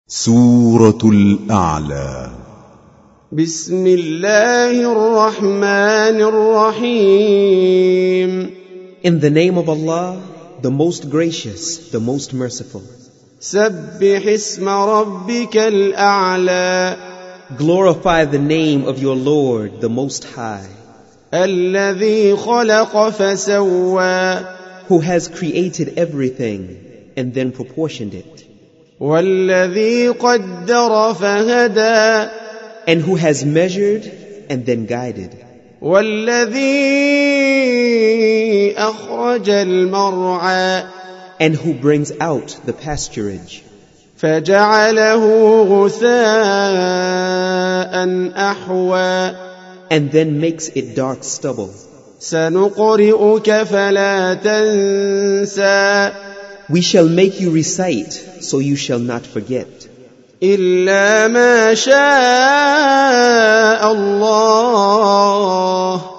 سورة الأعلى. بسم الله الرحمن الرحيم. In the name of Allah, the most gracious, the most merciful. سبح اسم ربك الأعلى. Glorify the name of your Lord, the most high. الذي خلق فسوى. Who has created everything and then proportioned it. والذي قدر فهدى. And who has measured and then guided. والذي أخرج المرعى. And who brings out the pasturage. فجعله غثاء أحوى. And then makes it dark stubble. سنقرئك فلا تنسى. We shall make you recite, so you shall not forget. إلا ما شاء الله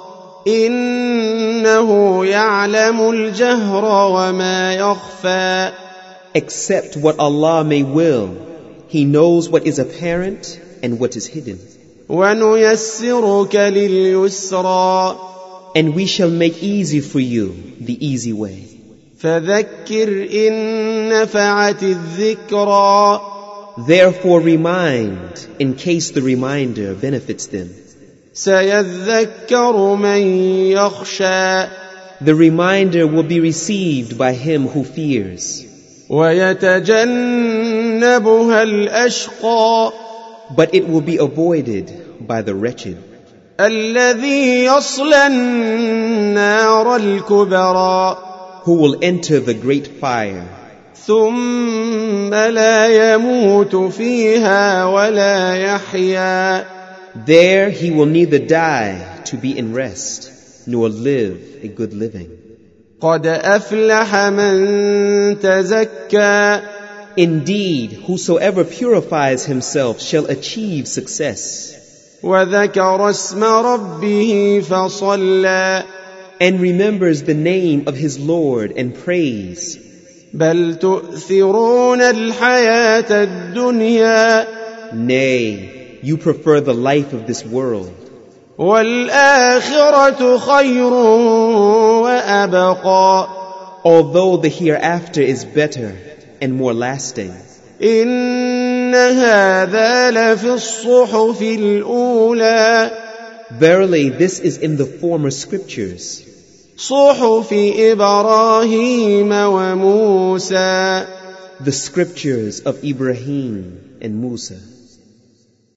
إنه يعلم الجهر وما يخفى. Except what Allah may will. He knows what is apparent and what is hidden. ونيسرك لليسرى. And we shall make easy for you the easy way. فذكر إن نفعت الذكرى. Therefore remind, in case the reminder benefits them. سيذكر من يخشى. The reminder will be received by him who fears. ويتجنبها الأشقى. But it will be avoided by the wretched. الذي يصلى النار الكبرى. Who will enter the great fire. ثم لا يموت فيها ولا يحيا. There he will neither die to be in rest, nor live a good living. قد أفلح من تزكى. Indeed, whosoever purifies himself shall achieve success. وذكر اسم ربه فصلى. And remembers the name of his Lord and prays. بل تؤثرون الحياة الدنيا. Nay, you prefer the life of this world. والآخرة خير وأبقى. Although the hereafter is better and more lasting. إن هذا لفي الصحف الأولى. Verily, this is in the former scriptures. صحف إبراهيم وموسى. The scriptures of Ibrahim and Musa.